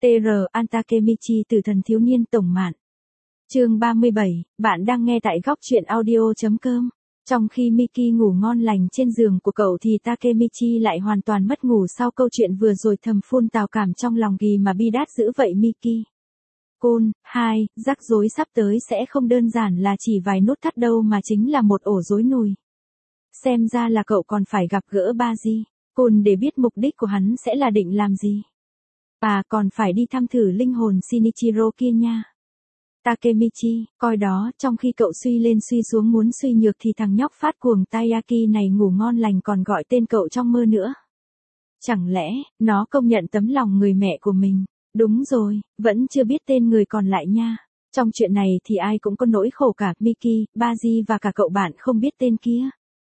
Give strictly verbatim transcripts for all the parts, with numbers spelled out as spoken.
tê rờ An Takemichi Tử thần thiếu niên tổng mạn. Chương ba mươi bảy, bạn đang nghe tại góc truyện audio chấm com. Trong khi Miki ngủ ngon lành trên giường của cậu thì Takemichi lại hoàn toàn mất ngủ sau câu chuyện vừa rồi, thầm phun tào cảm trong lòng gì mà bi đát dữ vậy Miki. Côn, hai, rắc rối sắp tới sẽ không đơn giản là chỉ vài nút thắt đâu mà chính là một ổ rối nùi. Xem ra là cậu còn phải gặp gỡ Baji Côn để biết mục đích của hắn sẽ là định làm gì. Và còn phải đi thăm thử linh hồn Shinichiro kia nha. Takemichi, coi đó, trong khi cậu suy lên suy xuống muốn suy nhược thì thằng nhóc phát cuồng Tayaki này ngủ ngon lành còn gọi tên cậu trong mơ nữa. Chẳng lẽ, nó công nhận tấm lòng người mẹ của mình? Đúng rồi, vẫn chưa biết tên người còn lại nha. Trong chuyện này thì ai cũng có nỗi khổ cả, Miki, Baji và cả cậu bạn không biết tên kia.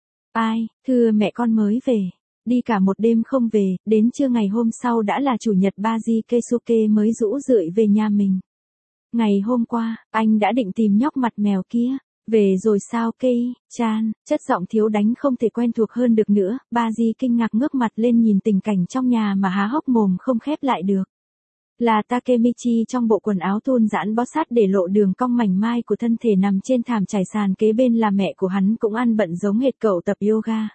Ai, thưa mẹ con mới về. Đi cả một đêm không về, đến trưa ngày hôm sau đã là chủ nhật, Baji Keisuke mới rũ rượi về nhà mình. Ngày hôm qua, anh đã định tìm nhóc mặt mèo kia. Về rồi sao Kei-chan? Chất giọng thiếu đánh không thể quen thuộc hơn được nữa. Baji kinh ngạc ngước mặt lên nhìn tình cảnh trong nhà mà há hốc mồm không khép lại được. Là Takemichi trong bộ quần áo thun giãn bó sát để lộ đường cong mảnh mai của thân thể nằm trên thảm trải sàn kế bên, là mẹ của hắn cũng ăn bận giống hệt cậu tập yoga.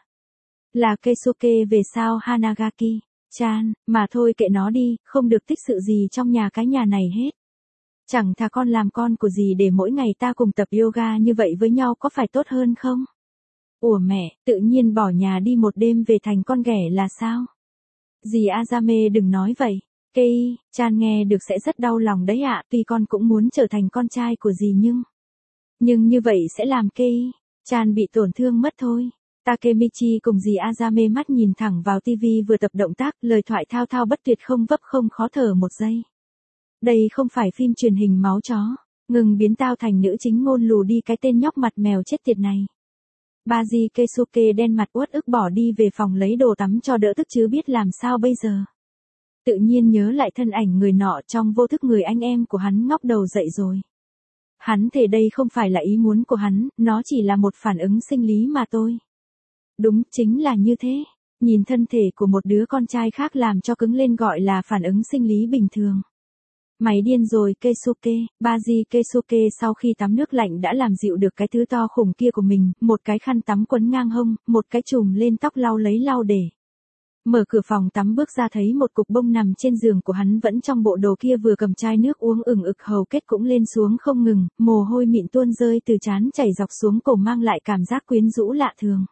Là Keisuke về sao Hanagaki-chan, mà thôi kệ nó đi, không được tích sự gì trong nhà cái nhà này hết. Chẳng thà con làm con của dì để mỗi ngày ta cùng tập yoga như vậy với nhau có phải tốt hơn không? Ủa mẹ, tự nhiên bỏ nhà đi một đêm về thành con ghẻ là sao? Dì Azame đừng nói vậy. Kei-chan nghe được sẽ rất đau lòng đấy ạ, tuy con cũng muốn trở thành con trai của dì nhưng... Nhưng như vậy sẽ làm Kei-chan bị tổn thương mất thôi. Takemichi cùng dì Azame mắt nhìn thẳng vào tivi vừa tập động tác, lời thoại thao thao bất tuyệt không vấp không khó thở một giây. Đây không phải phim truyền hình máu chó. Ngừng biến tao thành nữ chính ngôn lù đi cái tên nhóc mặt mèo chết tiệt này. Baji Keisuke đen mặt uất ức bỏ đi về phòng lấy đồ tắm cho đỡ tức chứ biết làm sao bây giờ. Tự nhiên nhớ lại thân ảnh người nọ, trong vô thức người anh em của hắn ngóc đầu dậy rồi. Hắn thề đây không phải là ý muốn của hắn, nó chỉ là một phản ứng sinh lý mà thôi. Đúng, chính là như thế. Nhìn thân thể của một đứa con trai khác làm cho cứng lên gọi là phản ứng sinh lý bình thường. Mày điên rồi Keisuke. Baji Keisuke sau khi tắm nước lạnh đã làm dịu được cái thứ to khủng kia của mình, một cái khăn tắm quấn ngang hông, một cái chùm lên tóc lau lấy lau để. Mở cửa phòng tắm bước ra thấy một cục bông nằm trên giường của hắn vẫn trong bộ đồ kia, vừa cầm chai nước uống ửng ực, hầu kết cũng lên xuống không ngừng, mồ hôi mịn tuôn rơi từ trán chảy dọc xuống cổ mang lại cảm giác quyến rũ lạ thường.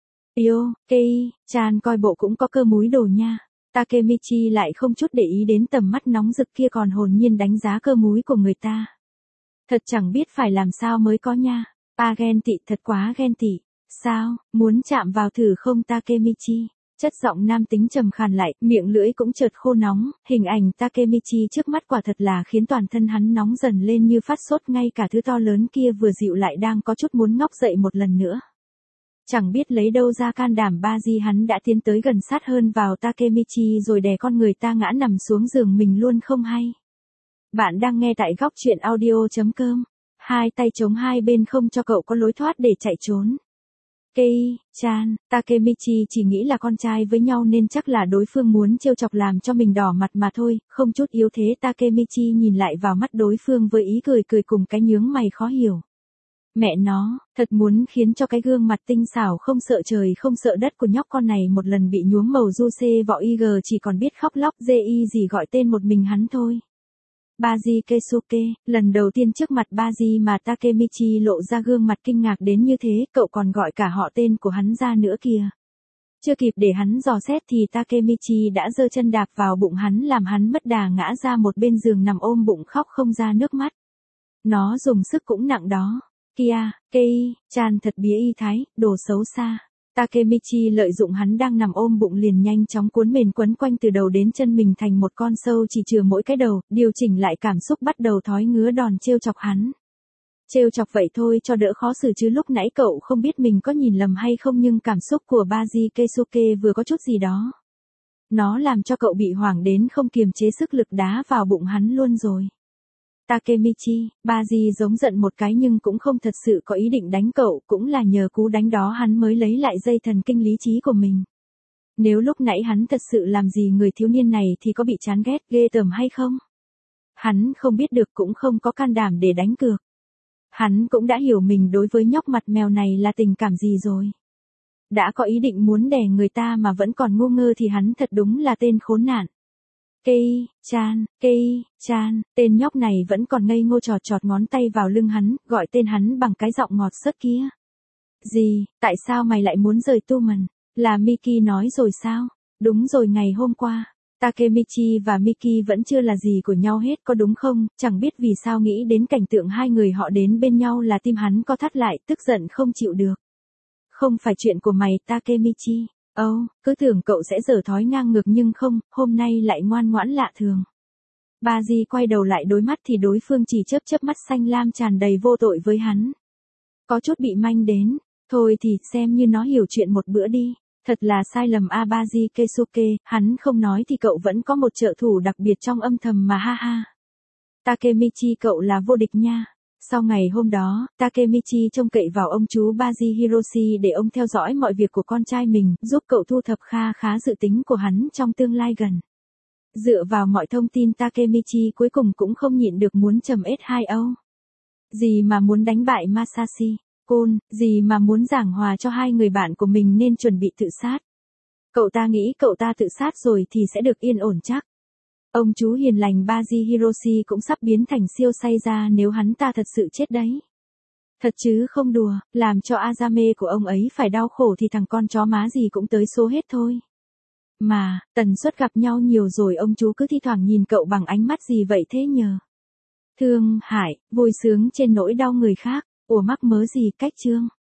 Yo, Kei-chan coi bộ cũng có cơ múi đồ nha. Takemichi lại không chút để ý đến tầm mắt nóng rực kia, còn hồn nhiên đánh giá cơ múi của người ta. Thật chẳng biết phải làm sao mới có nha. À ghen tị, thật quá ghen tị. Sao, muốn chạm vào thử không Takemichi? Chất giọng nam tính trầm khàn lại, miệng lưỡi cũng chợt khô nóng, hình ảnh Takemichi trước mắt quả thật là khiến toàn thân hắn nóng dần lên như phát sốt, ngay cả thứ to lớn kia vừa dịu lại đang có chút muốn ngóc dậy một lần nữa. Chẳng biết lấy đâu ra can đảm, Baji hắn đã tiến tới gần sát hơn vào Takemichi rồi đè con người ta ngã nằm xuống giường mình luôn không hay. Bạn đang nghe tại góc truyện audio chấm com. Hai tay chống hai bên không cho cậu có lối thoát để chạy trốn. Kei-chan, Takemichi chỉ nghĩ là con trai với nhau nên chắc là đối phương muốn trêu chọc làm cho mình đỏ mặt mà thôi, không chút yếu thế. Takemichi nhìn lại vào mắt đối phương với ý cười cười cùng cái nhướng mày khó hiểu. Mẹ nó, thật muốn khiến cho cái gương mặt tinh xảo không sợ trời không sợ đất của nhóc con này một lần bị nhuốm màu du xê vọ ig, chỉ còn biết khóc lóc dê y gì gọi tên một mình hắn thôi. Baji Keisuke, lần đầu tiên trước mặt Baji mà Takemichi lộ ra gương mặt kinh ngạc đến như thế, cậu còn gọi cả họ tên của hắn ra nữa kìa. Chưa kịp để hắn dò xét thì Takemichi đã giơ chân đạp vào bụng hắn làm hắn mất đà ngã ra một bên giường nằm ôm bụng khóc không ra nước mắt. Nó dùng sức cũng nặng đó. Kia, Kei-chan thật bía y thái, đồ xấu xa. Takemichi lợi dụng hắn đang nằm ôm bụng liền nhanh chóng cuốn mền quấn quanh từ đầu đến chân mình thành một con sâu, chỉ chừa mỗi cái đầu, điều chỉnh lại cảm xúc bắt đầu thói ngứa đòn trêu chọc hắn. Trêu chọc vậy thôi cho đỡ khó xử chứ lúc nãy cậu không biết mình có nhìn lầm hay không, nhưng cảm xúc của Baji Keisuke vừa có chút gì đó. Nó làm cho cậu bị hoảng đến không kiềm chế sức lực đá vào bụng hắn luôn rồi. Takemichi, Baji giống giận một cái nhưng cũng không thật sự có ý định đánh cậu, cũng là nhờ cú đánh đó hắn mới lấy lại dây thần kinh lý trí của mình. Nếu lúc nãy hắn thật sự làm gì người thiếu niên này thì có bị chán ghét ghê tởm hay không? Hắn không biết được cũng không có can đảm để đánh cược. Hắn cũng đã hiểu mình đối với nhóc mặt mèo này là tình cảm gì rồi. Đã có ý định muốn đè người ta mà vẫn còn ngu ngơ thì hắn thật đúng là tên khốn nạn. Kei, Chan, Kei, Chan, tên nhóc này vẫn còn ngây ngô trọt trọt ngón tay vào lưng hắn, gọi tên hắn bằng cái giọng ngọt sớt kia. Gì, tại sao mày lại muốn rời Tu Mần? Là Miki nói rồi sao? Đúng rồi, ngày hôm qua, Takemichi và Miki vẫn chưa là gì của nhau hết, có đúng không? Chẳng biết vì sao nghĩ đến cảnh tượng hai người họ đến bên nhau là tim hắn co thắt lại, tức giận không chịu được. Không phải chuyện của mày Takemichi. Ồ, oh, cứ tưởng cậu sẽ dở thói ngang ngược nhưng không, hôm nay lại ngoan ngoãn lạ thường. Baji quay đầu lại đối mắt thì đối phương chỉ chớp chớp mắt xanh lam tràn đầy vô tội với hắn. Có chút bị manh đến, thôi thì xem như nó hiểu chuyện một bữa đi. Thật là sai lầm Abaji Keisuke, hắn không nói thì cậu vẫn có một trợ thủ đặc biệt trong âm thầm mà ha ha. Takemichi cậu là vô địch nha. Sau ngày hôm đó, Takemichi trông cậy vào ông chú Baji Hiroshi để ông theo dõi mọi việc của con trai mình, giúp cậu thu thập kha khá dự tính của hắn trong tương lai gần. Dựa vào mọi thông tin Takemichi cuối cùng cũng không nhịn được muốn trầm ét hai o. Gì mà muốn đánh bại Masashi Kon, gì mà muốn giảng hòa cho hai người bạn của mình nên chuẩn bị tự sát. Cậu ta nghĩ cậu ta tự sát rồi thì sẽ được yên ổn chắc. Ông chú hiền lành Baji Hiroshi cũng sắp biến thành siêu Saiyan nếu hắn ta thật sự chết đấy. Thật chứ không đùa, làm cho Azame của ông ấy phải đau khổ thì thằng con chó má gì cũng tới số hết thôi. Mà, tần suất gặp nhau nhiều rồi ông chú cứ thi thoảng nhìn cậu bằng ánh mắt gì vậy thế nhờ? Thương, hại, vui sướng trên nỗi đau người khác, ủa mắc mớ gì cách chương.